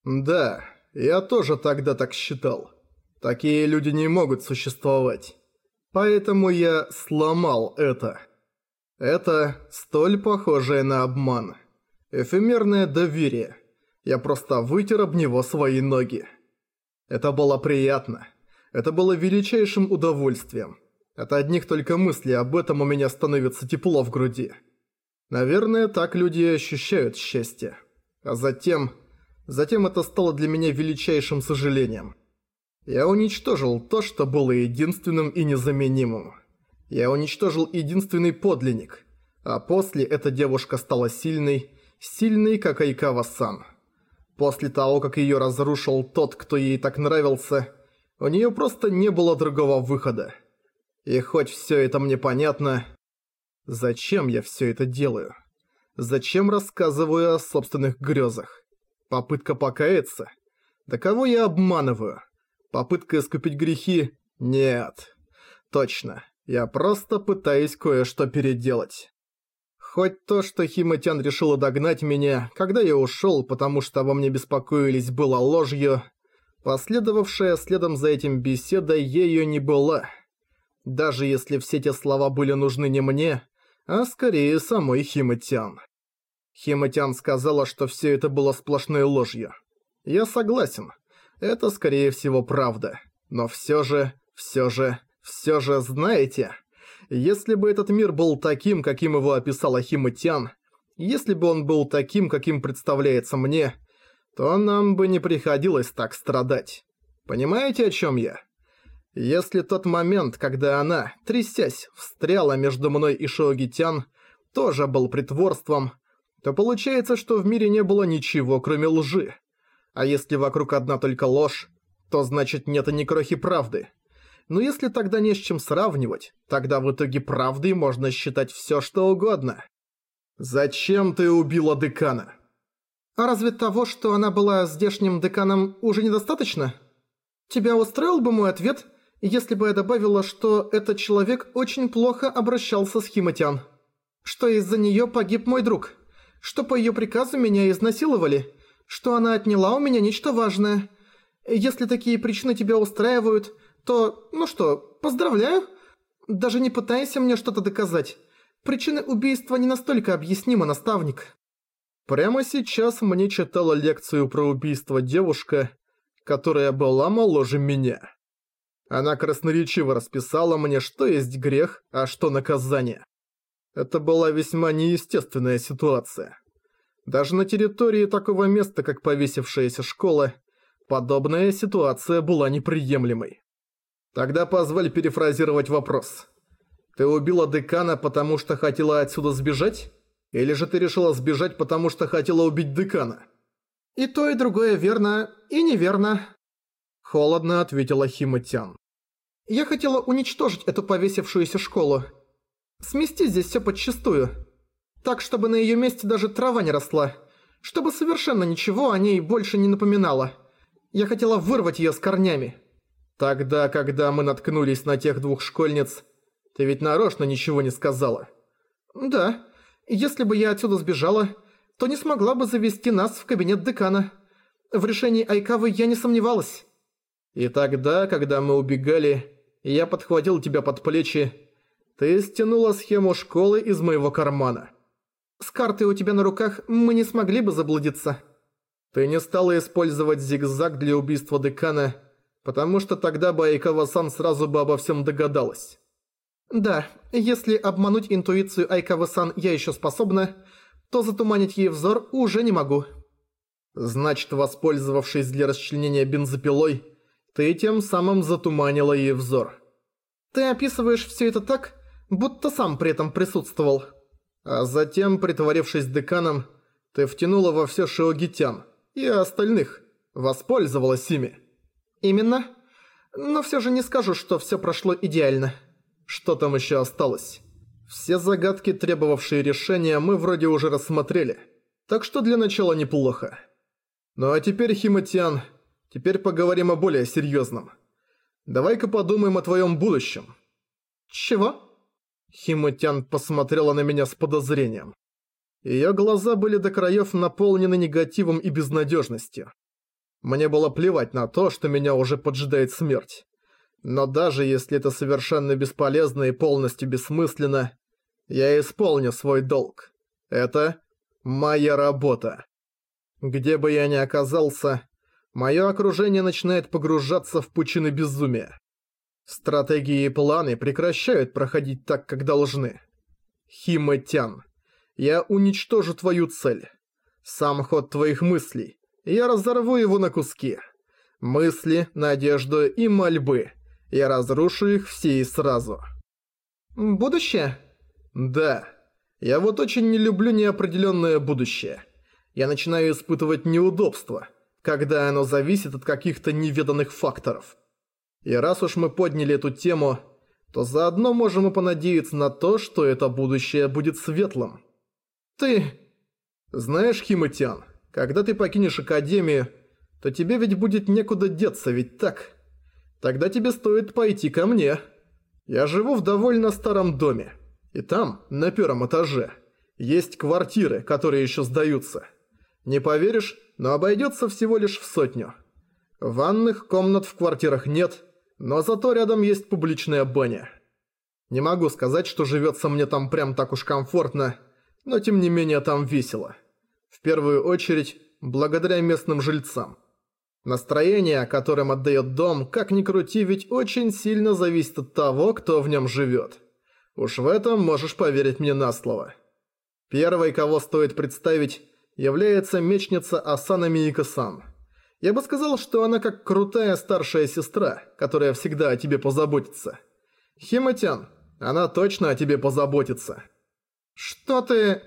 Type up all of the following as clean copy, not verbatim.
Да, я тоже тогда так считал. Такие люди не могут существовать. Поэтому я сломал это. Это столь похожее на обман. Эфемерное доверие. Я просто вытер об него свои ноги. Это было приятно. Это было величайшим удовольствием. От одних только мыслей об этом у меня становится тепло в груди. Наверное, так люди и ощущают счастье. А затем это стало для меня величайшим сожалением. Я уничтожил то, что было единственным и незаменимым. Я уничтожил единственный подлинник. А после эта девушка стала сильной, как Айкава-сан. После того, как ее разрушил тот, кто ей так нравился, у нее просто не было другого выхода. И хоть все это мне понятно, зачем я все это делаю? Зачем рассказываю о собственных грезах? Попытка покаяться? Да кого я обманываю? Попытка искупить грехи? Нет. Точно. Я просто пытаюсь кое-что переделать. Хоть то, что Хима-тян решила догнать меня, когда я ушел, потому что обо мне беспокоились, было ложью, последовавшая следом за этим беседа ею не была. Даже если все те слова были нужны не мне, а скорее самой Хима-тян. Хима-тян сказала, что все это было сплошной ложью. Я согласен. Это скорее всего правда. Но все же, знаете, если бы этот мир был таким, каким его описала Хима-тян, если бы он был таким, каким представляется мне, то нам бы не приходилось так страдать. Понимаете, о чем я? Если тот момент, когда она, трясясь, встряла между мной и Шоуги-тян, тоже был притворством, то получается, что в мире не было ничего, кроме лжи. А если вокруг одна только ложь, то значит нет и ни крохи правды. Но если тогда не с чем сравнивать, тогда в итоге правдой можно считать все, что угодно. Зачем ты убила декана? А разве того, что она была здешним деканом, уже недостаточно? Тебя устроил бы мой ответ, если бы я добавила, что этот человек очень плохо обращался с Хима-тян? Что из-за нее погиб мой друг? Что по ее приказу меня изнасиловали? Что она отняла у меня нечто важное? Если такие причины тебя устраивают, то, ну что, поздравляю. Даже не пытайся мне что-то доказать. Причины убийства не настолько объяснимы, наставник. Прямо сейчас мне читала лекцию про убийство девушка, которая была моложе меня. Она красноречиво расписала мне, что есть грех, а что наказание. Это была весьма неестественная ситуация. Даже на территории такого места, как повесившаяся школа, подобная ситуация была неприемлемой. Тогда позволь перефразировать вопрос. Ты убила декана, потому что хотела отсюда сбежать? Или же ты решила сбежать, потому что хотела убить декана? И то, и другое верно, и неверно. Холодно ответила Хима-тян. Я хотела уничтожить эту повесившуюся школу. Смести здесь все подчистую. Так, чтобы на ее месте даже трава не росла. Чтобы совершенно ничего о ней больше не напоминало. Я хотела вырвать ее с корнями. Тогда, когда мы наткнулись на тех двух школьниц, ты ведь нарочно ничего не сказала. Да. Если бы я отсюда сбежала, то не смогла бы завести нас в кабинет декана. В решении Айкавы я не сомневалась. И тогда, когда мы убегали, я подхватил тебя под плечи, ты стянула схему школы из моего кармана. С картой у тебя на руках мы не смогли бы заблудиться. Ты не стала использовать зигзаг для убийства декана, потому что тогда бы Айкава-сан сразу бы обо всем догадалась. Да, если обмануть интуицию Айкава-сан я еще способна, то затуманить ей взор уже не могу. Значит, воспользовавшись для расчленения бензопилой, ты тем самым затуманила ей взор. Ты описываешь все это так, будто сам при этом присутствовал. А затем, притворившись деканом, ты втянула во все Шиоги-тян и остальных, воспользовалась ими. Именно. Но все же не скажу, что все прошло идеально. Что там еще осталось? Все загадки, требовавшие решения, мы вроде уже рассмотрели. Так что для начала неплохо. Ну а теперь, Хима-тян, теперь поговорим о более серьезном. Давай-ка подумаем о твоем будущем. Чего? Хима-тян посмотрела на меня с подозрением. Её глаза были до краёв наполнены негативом и безнадёжностью. Мне было плевать на то, что меня уже поджидает смерть. Но даже если это совершенно бесполезно и полностью бессмысленно, я исполню свой долг. Это моя работа. Где бы я ни оказался, мое окружение начинает погружаться в пучины безумия. Стратегии и планы прекращают проходить так, как должны. Хима-тян, я уничтожу твою цель. Сам ход твоих мыслей. Я разорву его на куски. Мысли, надежду и мольбы. Я разрушу их все и сразу. Будущее? Да. Я вот очень не люблю неопределенное будущее. Я начинаю испытывать неудобства, когда оно зависит от каких-то неведанных факторов. И раз уж мы подняли эту тему, то заодно можем и понадеяться на то, что это будущее будет светлым. Ты... Знаешь, Хима-тян, когда ты покинешь Академию, то тебе ведь будет некуда деться, ведь так? Тогда тебе стоит пойти ко мне. Я живу в довольно старом доме. И там, на первом этаже, есть квартиры, которые еще сдаются. Не поверишь, но обойдется всего лишь в 100. Ванных комнат в квартирах нет, но зато рядом есть публичная баня. Не могу сказать, что живется мне там прям так уж комфортно, но тем не менее там весело. В первую очередь, благодаря местным жильцам. Настроение, которым отдает дом, как ни крути, ведь очень сильно зависит от того, кто в нем живет. Уж в этом можешь поверить мне на слово. Первой, кого стоит представить, является мечница Асана Миика-сан. Я бы сказал, что она как крутая старшая сестра, которая всегда о тебе позаботится. Хима-тян, она точно о тебе позаботится. Что ты...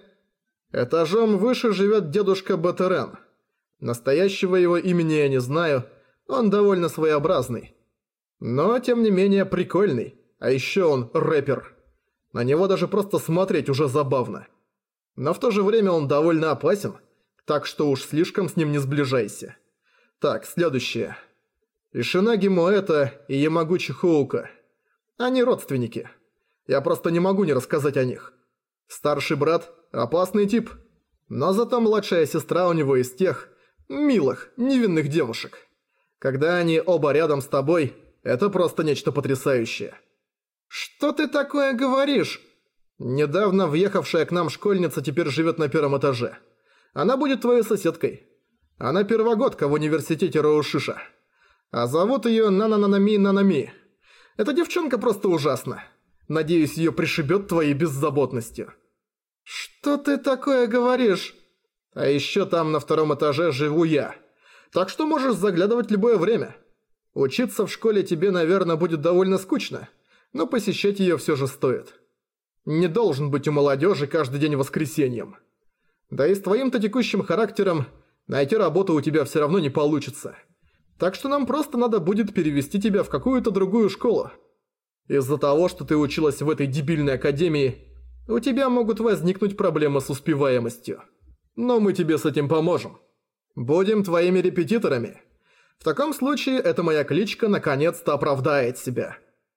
Этажом выше живет дедушка Батерен. Настоящего его имени я не знаю, он довольно своеобразный. Но, тем не менее, прикольный. А еще он рэпер. На него даже просто смотреть уже забавно. Но в то же время он довольно опасен, так что уж слишком с ним не сближайся. Так, следующее. Ишинаги Моэта и Ямагучи Хоука. Они родственники. Я просто не могу не рассказать о них. Старший брат – опасный тип, но зато младшая сестра у него из тех милых, невинных девушек. Когда они оба рядом с тобой, это просто нечто потрясающее. Что ты такое говоришь? Недавно въехавшая к нам школьница теперь живет на первом этаже. Она будет твоей соседкой. Она первогодка в университете Роушиша. А зовут ее Нанананами. Эта девчонка просто ужасна. Надеюсь, ее пришибет твоей беззаботностью. Что ты такое говоришь? А еще там на втором этаже живу я. Так что можешь заглядывать любое время. Учиться в школе тебе, наверное, будет довольно скучно, но посещать ее все же стоит. Не должен быть у молодежи каждый день воскресеньем. Да и с твоим-то текущим характером найти работу у тебя все равно не получится. Так что нам просто надо будет перевести тебя в какую-то другую школу. Из-за того, что ты училась в этой дебильной академии, у тебя могут возникнуть проблемы с успеваемостью. Но мы тебе с этим поможем. Будем твоими репетиторами. В таком случае эта моя кличка наконец-то оправдает себя.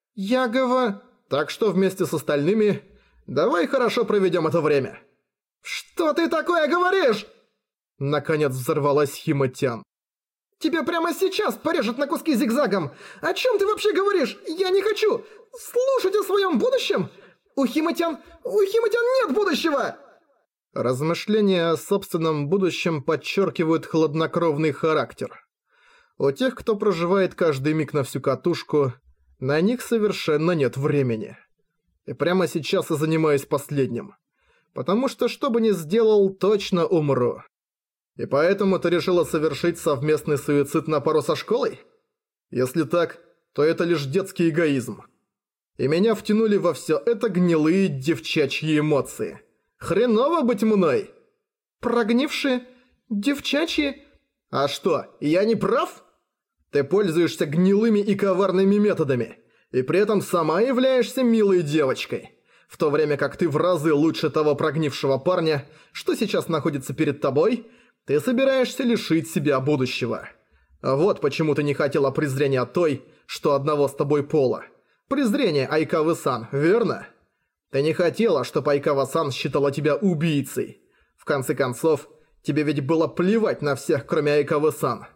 Ягова. Так что вместе с остальными давай хорошо проведем это время. Что ты такое говоришь? Наконец взорвалась Хима-тян. Тебя прямо сейчас порежут на куски зигзагом. О чем ты вообще говоришь? Я не хочу слушать о своем будущем. У Хима-тян нет будущего. Размышления о собственном будущем подчеркивают хладнокровный характер. У тех, кто проживает каждый миг на всю катушку, на них совершенно нет времени. И прямо сейчас я занимаюсь последним. Потому что бы ни сделал, точно умру. И поэтому ты решила совершить совместный суицид на пару со школой? Если так, то это лишь детский эгоизм. И меня втянули во все это гнилые девчачьи эмоции. Хреново быть мной! Прогнившие девчачьи? А что, я не прав? Ты пользуешься гнилыми и коварными методами, и при этом сама являешься милой девочкой, в то время как ты в разы лучше того прогнившего парня, что сейчас находится перед тобой, ты собираешься лишить себя будущего. Вот почему ты не хотела презрения той, что одного с тобой пола. Презрение Айкавы-сан, верно? Ты не хотела, чтобы Айкава-сан считала тебя убийцей. В конце концов, тебе ведь было плевать на всех, кроме Айкавы-сан.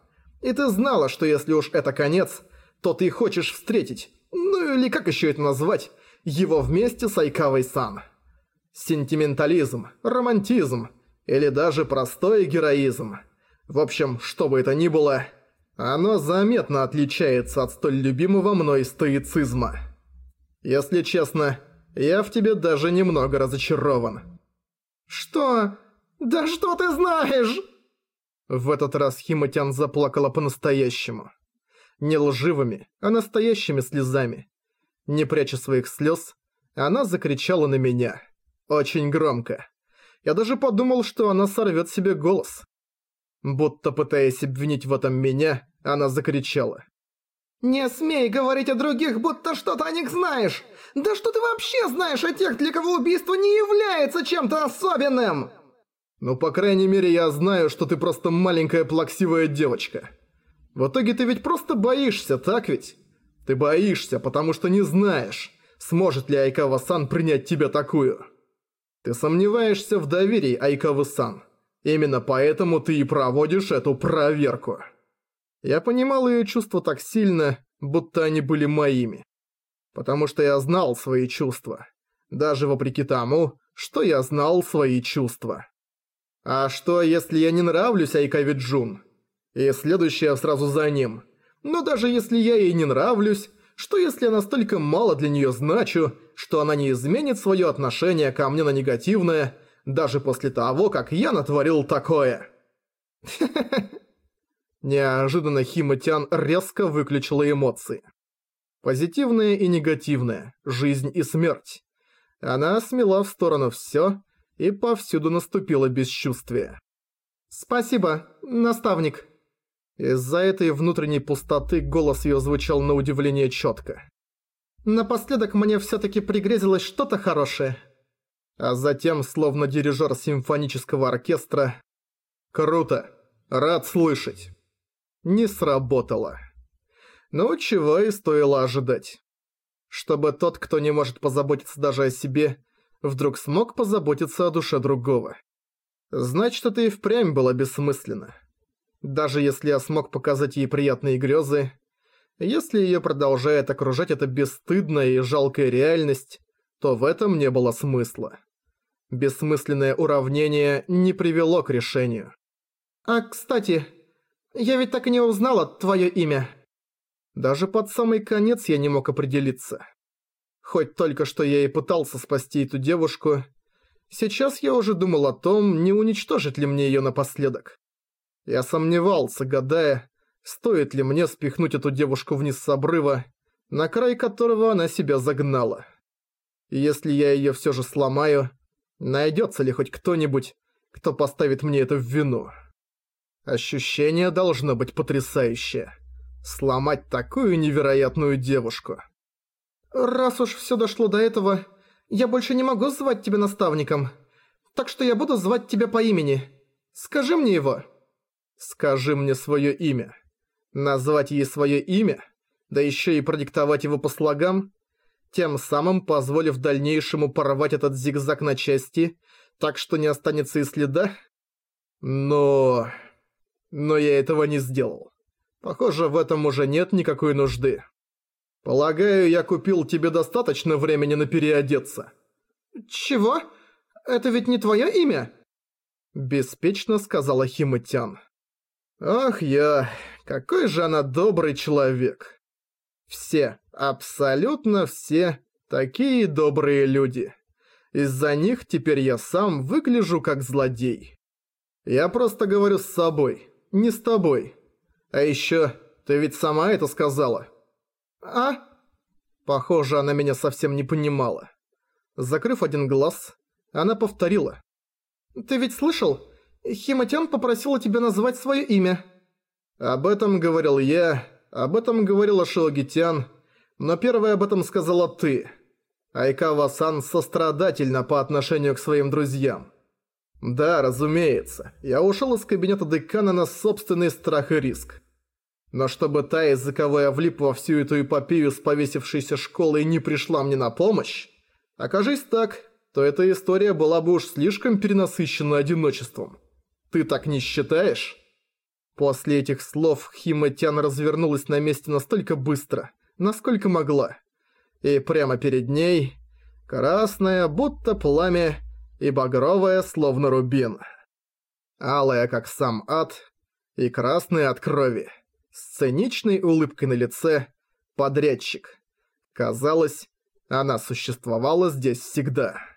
И ты знала, что если уж это конец, то ты хочешь встретить, ну или как еще это назвать, его вместе с Айкавой-сан. Сентиментализм, романтизм или даже простой героизм. В общем, что бы это ни было, оно заметно отличается от столь любимого мной стоицизма. Если честно, я в тебе даже немного разочарован. Что? Да что ты знаешь? В этот раз Хима-тян заплакала по-настоящему. Не лживыми, а настоящими слезами. Не пряча своих слез, она закричала на меня. Очень громко. Я даже подумал, что она сорвет себе голос. Будто пытаясь обвинить в этом меня, она закричала. «Не смей говорить о других, будто что-то о них знаешь! Да что ты вообще знаешь о тех, для кого убийство не является чем-то особенным?» «Ну, по крайней мере, я знаю, что ты просто маленькая плаксивая девочка. В итоге ты ведь просто боишься, так ведь? Ты боишься, потому что не знаешь, сможет ли Айкава-сан принять тебя такую. Ты сомневаешься в доверии Айкавы-сан. Именно поэтому ты и проводишь эту проверку». Я понимал её чувства так сильно, будто они были моими. Потому что я знал свои чувства. Даже вопреки тому, что я знал свои чувства. А что, если я не нравлюсь Айкаве-джун? И следующее сразу за ним. Но даже если я ей не нравлюсь, что если я настолько мало для неё значу, что она не изменит своё отношение ко мне на негативное, даже после того, как я натворил такое? Неожиданно Хима-тян резко выключила эмоции. Позитивное и негативное, жизнь и смерть. Она смела в сторону всё, и повсюду наступило бесчувствие. «Спасибо, наставник». Из-за этой внутренней пустоты голос её звучал на удивление чётко. «Напоследок мне всё-таки пригрезилось что-то хорошее». А затем, словно дирижёр симфонического оркестра: «Круто! Рад слышать!» Не сработало. Ну, чего и стоило ожидать. Чтобы тот, кто не может позаботиться даже о себе, вдруг смог позаботиться о душе другого. Значит, это и впрямь было бессмысленно. Даже если я смог показать ей приятные грезы, если её продолжает окружать эта бесстыдная и жалкая реальность, то в этом не было смысла. Бессмысленное уравнение не привело к решению. «А, кстати, я ведь так и не узнала твоё имя». Даже под самый конец я не мог определиться. Хоть только что я и пытался спасти эту девушку, сейчас я уже думал о том, не уничтожить ли мне её напоследок. Я сомневался, гадая, стоит ли мне спихнуть эту девушку вниз с обрыва, на край которого она себя загнала. И если я её всё же сломаю, найдётся ли хоть кто-нибудь, кто поставит мне это в вину? Ощущение должно быть потрясающее. Сломать такую невероятную девушку. «Раз уж всё дошло до этого, я больше не могу звать тебя наставником, так что я буду звать тебя по имени. Скажи мне его». «Скажи мне своё имя». Назвать ей своё имя? Да ещё и продиктовать его по слогам? Тем самым позволив дальнейшему порвать этот зигзаг на части, так что не останется и следа? Но я этого не сделал. Похоже, в этом уже нет никакой нужды. Полагаю, я купил тебе достаточно времени на переодеться. «Чего? Это ведь не твое имя?» Беспечно сказала Хима-тян. Ах какой же она добрый человек. Все, абсолютно все, такие добрые люди. Из-за них теперь я сам выгляжу как злодей. Я просто говорю с собой, не с тобой. А ещё, ты ведь сама это сказала. «А?» Похоже, она меня совсем не понимала. Закрыв один глаз, она повторила. «Ты ведь слышал? Хима-тян попросила тебя назвать своё имя». Об этом говорил я, об этом говорила Шиоги-тян, но первой об этом сказала ты. Айкава-сан сострадательна по отношению к своим друзьям. Да, разумеется, я ушёл из кабинета декана на собственный страх и риск. Но чтобы та, из-за кого я влип во всю эту эпопею с повесившейся школой, не пришла мне на помощь, окажись так, то эта история была бы уж слишком перенасыщена одиночеством. Ты так не считаешь? После этих слов Хима-тян развернулась на месте настолько быстро, насколько могла. И прямо перед ней красное, будто пламя, и багровое, словно рубин. Алая, как сам ад, и красная от крови. С циничной улыбкой на лице подрядчик. Казалось, она существовала здесь всегда.